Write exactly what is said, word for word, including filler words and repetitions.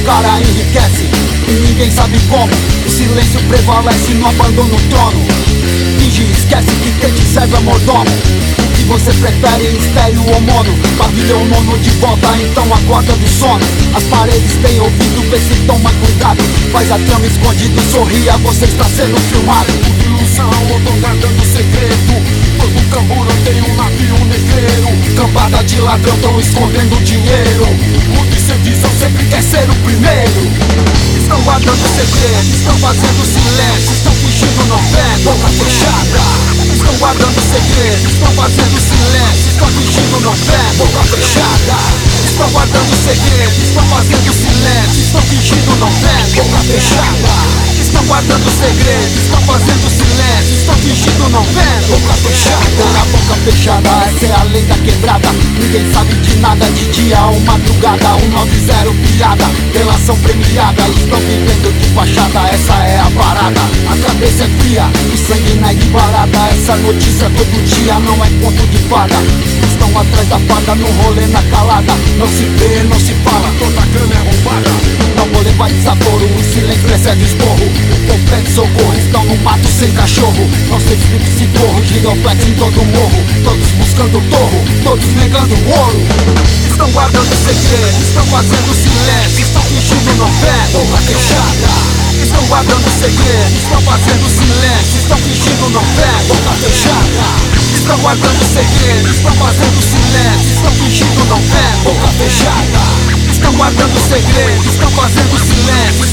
cara enriquece e ninguém sabe como. O silêncio prevalece no abandono no trono. Finge, esquece que quem te serve é mordomo. O que você prefere, estéreo ou mono? Pavilhão nono de volta, então acorda do sono. As paredes têm ouvido, vê se toma cuidado. Faz a trama escondido, sorria, você está sendo filmado. Ilusão, eu tô guardando segredo. Todo camburo tem um navio negreiro. Cambada de ladrão, tão escondendo dinheiro. O que cê diz, eu sempre quer ser o primeiro. Estão guardando segredos, estão fazendo silêncio, estão fingindo não vendo, boca fechada. Estão guardando segredos, estão fazendo silêncio, estão fingindo não vendo, boca fechada. Estão guardando segredos, estão fazendo silêncio, estão fingindo não vendo, boca fechada. Estão guardando segredos, estão fazendo silêncio, estão fingindo não vendo, boca fechada. A boca fechada, essa é a lei da quebrada. Ninguém sabe de nada, de dia ou madrugada. um nove zero piada, relação premiada. Estão vivendo de fachada, essa é a parada. A cabeça é fria, o sangue não é de barata. Essa notícia todo dia não é conto de fada. Estão atrás da fada, no rolê na calada. Não se vê, não se fala, toda grana é roubada. Não vou levar desaforo, o silêncio precede esporro. O povo pede socorro, estão no mato sem cachorro. Não sei se se corro, giroflex em todo o morro. Todos buscando torro, todos negando ouro. Estão guardando segredos, estão fazendo silêncio, estão fingindo não vendo, boca fechada. Estão guardando segredos, estão fazendo silêncio, estão fingindo não vendo, boca fechada. Estão guardando segredos, estão fazendo silêncio, estão fingindo não vendo, boca fechada. Estão guardando segredos, estão fazendo silêncio,